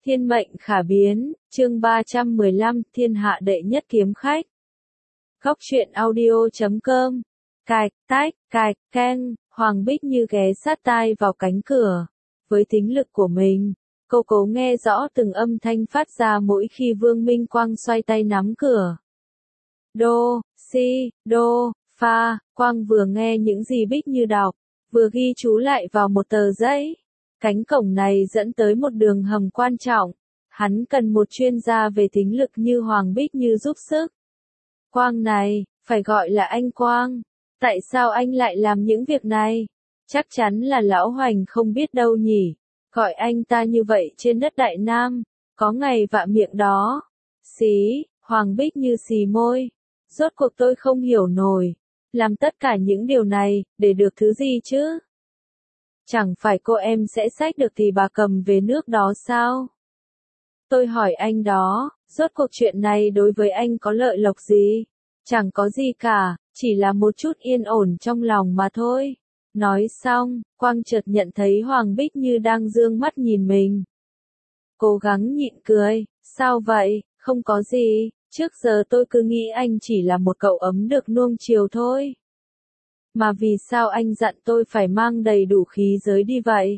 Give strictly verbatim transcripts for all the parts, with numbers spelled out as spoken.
Thiên mệnh khả biến, chương ba trăm mười lăm, thiên hạ đệ nhất kiếm khách. Góc truyện audio chấm com. Cạch, tách, cạch, keng, Hoàng Bích Như ghé sát tai vào cánh cửa. Với tính lực của mình, cô cố nghe rõ từng âm thanh phát ra mỗi khi Vương Minh Quang xoay tay nắm cửa. Đô, si, đô, pha, Quang vừa nghe những gì Bích Như đọc, vừa ghi chú lại vào một tờ giấy. Cánh cổng này dẫn tới một đường hầm quan trọng. Hắn cần một chuyên gia về tính lực như Hoàng Bích Như giúp sức. Quang này, phải gọi là anh Quang. Tại sao anh lại làm những việc này? Chắc chắn là Lão Hoành không biết đâu nhỉ. Gọi anh ta như vậy trên đất Đại Nam. Có ngày vạ miệng đó. Xí, Hoàng Bích Như xì môi. Rốt cuộc tôi không hiểu nổi. Làm tất cả những điều này, để được thứ gì chứ? Chẳng phải cô em sẽ xách được thì bà cầm về nước đó sao? Tôi hỏi anh đó, rốt cuộc chuyện này đối với anh có lợi lộc gì? Chẳng có gì cả, chỉ là một chút yên ổn trong lòng mà thôi. Nói xong, Quang chợt nhận thấy Hoàng Bích Như đang dương mắt nhìn mình. Cố gắng nhịn cười, sao vậy, không có gì, trước giờ tôi cứ nghĩ anh chỉ là một cậu ấm được nuông chiều thôi. Mà vì sao anh dặn tôi phải mang đầy đủ khí giới đi vậy?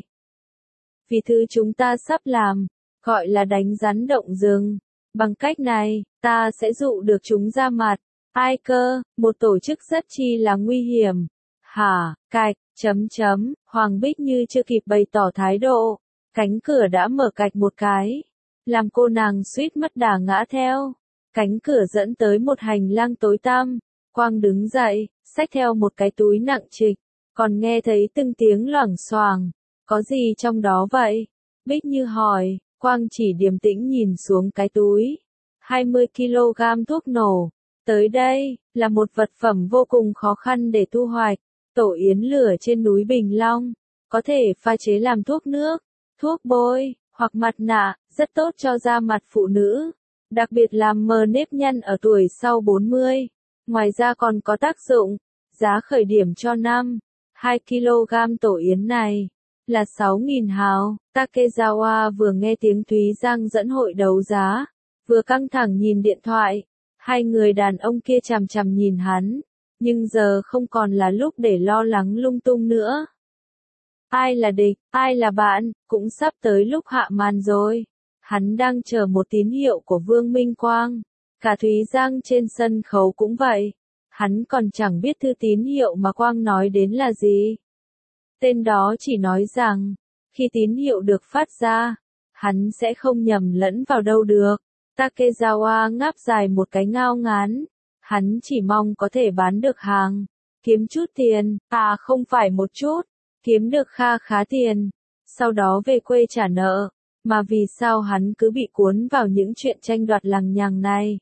Vì thứ chúng ta sắp làm, gọi là đánh rắn động rừng. Bằng cách này, ta sẽ dụ được chúng ra mặt. Ai cơ, một tổ chức rất chi là nguy hiểm. Hả, cạch, chấm chấm, Hoàng Bích Như chưa kịp bày tỏ thái độ. Cánh cửa đã mở cạch một cái. Làm cô nàng suýt mất đà ngã theo. Cánh cửa dẫn tới một hành lang tối tăm. Quang đứng dậy, xách theo một cái túi nặng trịch, còn nghe thấy từng tiếng loảng xoảng. Có gì trong đó vậy? Bích Như hỏi, Quang chỉ điềm tĩnh nhìn xuống cái túi. hai mươi ki lô gam thuốc nổ. Tới đây, là một vật phẩm vô cùng khó khăn để thu hoạch. Tổ yến lửa trên núi Bình Long. Có thể pha chế làm thuốc nước, thuốc bôi, hoặc mặt nạ, rất tốt cho da mặt phụ nữ. Đặc biệt làm mờ nếp nhăn ở tuổi sau bốn mươi. Ngoài ra còn có tác dụng, giá khởi điểm cho năm, hai ki lô gam tổ yến này, là sáu nghìn hào. Takezawa vừa nghe tiếng Thúy Giang dẫn hội đấu giá, vừa căng thẳng nhìn điện thoại. Hai người đàn ông kia chằm chằm nhìn hắn, nhưng giờ không còn là lúc để lo lắng lung tung nữa. Ai là địch, ai là bạn, cũng sắp tới lúc hạ màn rồi. Hắn đang chờ một tín hiệu của Vương Minh Quang. Cả Thúy Giang trên sân khấu cũng vậy. Hắn còn chẳng biết thư tín hiệu mà Quang nói đến là gì. Tên đó chỉ nói rằng, khi tín hiệu được phát ra, hắn sẽ không nhầm lẫn vào đâu được. Takezawa ngáp dài một cái ngao ngán. Hắn chỉ mong có thể bán được hàng, kiếm chút tiền, à không phải một chút, kiếm được kha khá tiền, sau đó về quê trả nợ. Mà vì sao hắn cứ bị cuốn vào những chuyện tranh đoạt lằng nhằng này?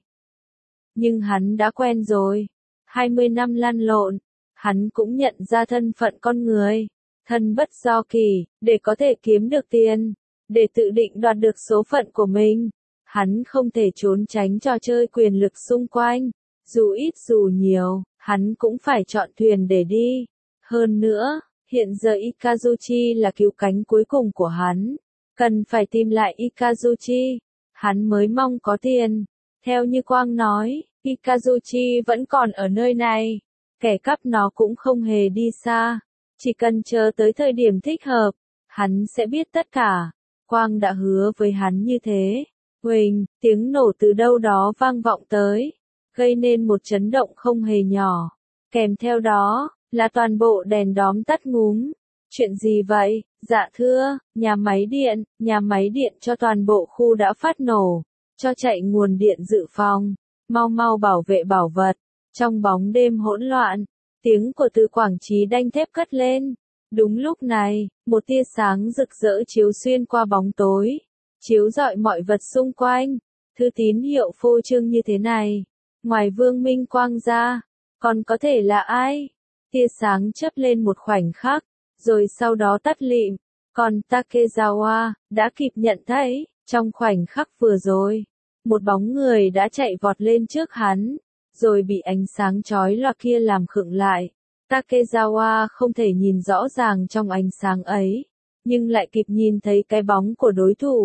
Nhưng hắn đã quen rồi. hai mươi năm lăn lộn, hắn cũng nhận ra thân phận con người. Thân bất do kỳ, để có thể kiếm được tiền, để tự định đoạt được số phận của mình. Hắn không thể trốn tránh trò chơi quyền lực xung quanh. Dù ít dù nhiều, hắn cũng phải chọn thuyền để đi. Hơn nữa, hiện giờ Ikazuchi là cứu cánh cuối cùng của hắn. Cần phải tìm lại Ikazuchi. Hắn mới mong có tiền. Theo như Quang nói, Ikazuchi vẫn còn ở nơi này. Kẻ cắp nó cũng không hề đi xa. Chỉ cần chờ tới thời điểm thích hợp, hắn sẽ biết tất cả. Quang đã hứa với hắn như thế. Huỳnh, tiếng nổ từ đâu đó vang vọng tới, gây nên một chấn động không hề nhỏ. Kèm theo đó, là toàn bộ đèn đóm tắt ngúm. Chuyện gì vậy? Dạ thưa, nhà máy điện, nhà máy điện cho toàn bộ khu đã phát nổ, cho chạy nguồn điện dự phòng, mau mau bảo vệ bảo vật. Trong bóng đêm hỗn loạn, tiếng của Từ Quảng Trí đanh thép cất lên. Đúng lúc này, một tia sáng rực rỡ chiếu xuyên qua bóng tối, chiếu rọi mọi vật xung quanh. Thư tín hiệu phô trương như thế này, ngoài Vương Minh Quang ra, còn có thể là ai? Tia sáng chớp lên một khoảnh khắc, rồi sau đó tắt lịm. Còn Takezawa đã kịp nhận thấy, trong khoảnh khắc vừa rồi, một bóng người đã chạy vọt lên trước hắn, rồi bị ánh sáng chói lòa kia làm khựng lại. Takezawa không thể nhìn rõ ràng trong ánh sáng ấy, nhưng lại kịp nhìn thấy cái bóng của đối thủ.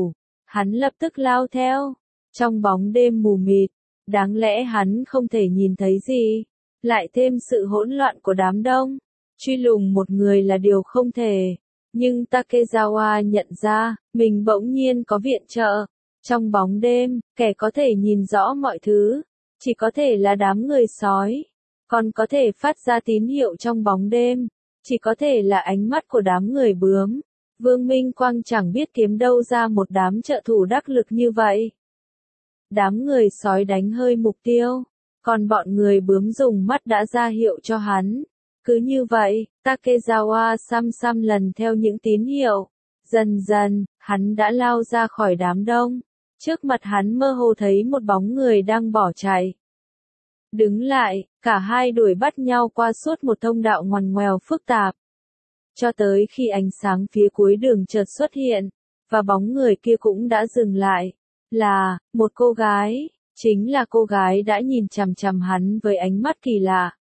Hắn lập tức lao theo. Trong bóng đêm mù mịt, đáng lẽ hắn không thể nhìn thấy gì. Lại thêm sự hỗn loạn của đám đông. Truy lùng một người là điều không thể. Nhưng Takezawa nhận ra, mình bỗng nhiên có viện trợ. Trong bóng đêm, kẻ có thể nhìn rõ mọi thứ. Chỉ có thể là đám người sói. Còn có thể phát ra tín hiệu trong bóng đêm. Chỉ có thể là ánh mắt của đám người bướm. Vương Minh Quang chẳng biết kiếm đâu ra một đám trợ thủ đắc lực như vậy. Đám người sói đánh hơi mục tiêu. Còn bọn người bướm dùng mắt đã ra hiệu cho hắn. Cứ như vậy, Takezawa xăm xăm lần theo những tín hiệu. Dần dần, hắn đã lao ra khỏi đám đông. Trước mặt hắn mơ hồ thấy một bóng người đang bỏ chạy. Đứng lại, cả hai đuổi bắt nhau qua suốt một thông đạo ngoằn ngoèo phức tạp. Cho tới khi ánh sáng phía cuối đường chợt xuất hiện, và bóng người kia cũng đã dừng lại. Là, một cô gái, chính là cô gái đã nhìn chằm chằm hắn với ánh mắt kỳ lạ.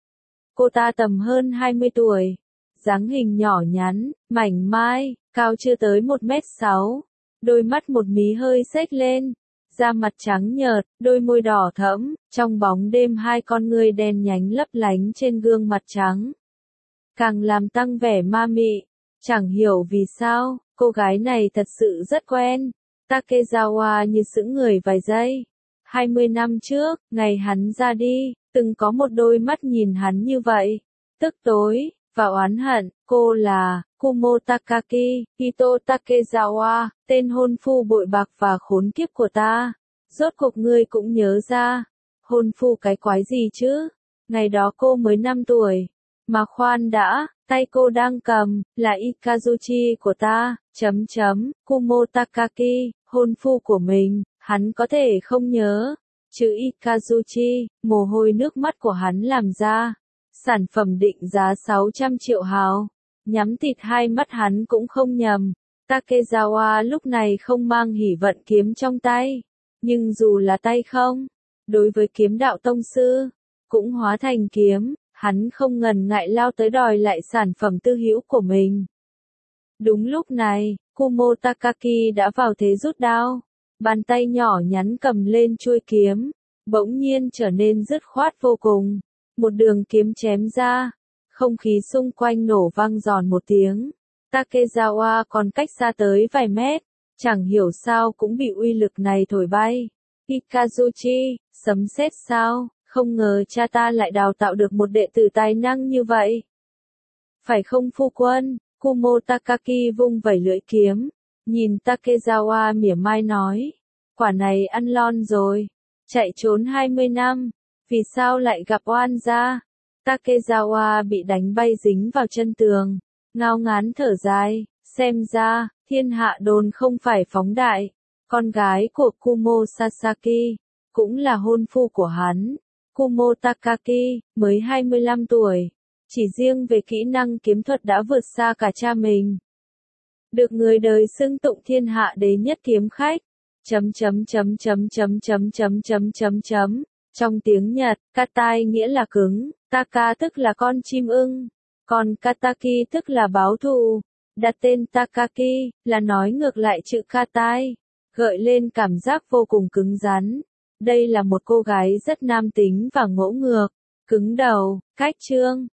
Cô ta tầm hơn hai mươi tuổi, dáng hình nhỏ nhắn, mảnh mai, cao chưa tới một mét sáu, đôi mắt một mí hơi xếch lên, da mặt trắng nhợt, đôi môi đỏ thẫm, trong bóng đêm hai con ngươi đen nhánh lấp lánh trên gương mặt trắng. Càng làm tăng vẻ ma mị, chẳng hiểu vì sao, cô gái này thật sự rất quen. Takezawa như sững người vài giây. hai mươi năm trước, ngày hắn ra đi, từng có một đôi mắt nhìn hắn như vậy. Tức tối, và oán hận, cô là Kumo Takaki, Hito Takezawa, tên hôn phu bội bạc và khốn kiếp của ta. Rốt cuộc ngươi cũng nhớ ra. Hôn phu cái quái gì chứ? Ngày đó cô mới năm tuổi. Mà khoan đã, tay cô đang cầm, là Ikazuchi của ta, chấm chấm, Kumo Takaki, hôn phu của mình, hắn có thể không nhớ. Chữ Ikazuchi, mồ hôi nước mắt của hắn làm ra. Sản phẩm định giá sáu trăm triệu hào. Nhắm thịt hai mắt hắn cũng không nhầm. Takezawa lúc này không mang hỉ vận kiếm trong tay. Nhưng dù là tay không, đối với kiếm đạo tông sư, cũng hóa thành kiếm. Hắn không ngần ngại lao tới đòi lại sản phẩm tư hữu của mình. Đúng lúc này, Kumo Takaki đã vào thế rút đao. Bàn tay nhỏ nhắn cầm lên chuôi kiếm, bỗng nhiên trở nên dứt khoát vô cùng. Một đường kiếm chém ra, không khí xung quanh nổ vang giòn một tiếng. Takezawa còn cách xa tới vài mét, chẳng hiểu sao cũng bị uy lực này thổi bay. Ikazuchi, sấm sét sao? Không ngờ cha ta lại đào tạo được một đệ tử tài năng như vậy. Phải không phu quân? Kumo Takaki vung vẩy lưỡi kiếm, nhìn Takezawa mỉa mai nói. Quả này ăn lon rồi. Chạy trốn hai mươi năm, vì sao lại gặp oan gia? Takezawa bị đánh bay dính vào chân tường, ngao ngán thở dài, xem ra, thiên hạ đồn không phải phóng đại. Con gái của Kumo Sasaki, cũng là hôn phu của hắn. Kumo Takaki, mới hai mươi lăm tuổi, chỉ riêng về kỹ năng kiếm thuật đã vượt xa cả cha mình. Được người đời xưng tụng thiên hạ đế nhất kiếm khách. Chấm chấm chấm chấm chấm chấm chấm chấm chấm chấm. Trong tiếng Nhật, katai nghĩa là cứng, taka tức là con chim ưng, còn kataki tức là báo thù. Đặt tên Takaki là nói ngược lại chữ katai, gợi lên cảm giác vô cùng cứng rắn. Đây là một cô gái rất nam tính và ngỗ ngược, cứng đầu, cách chương.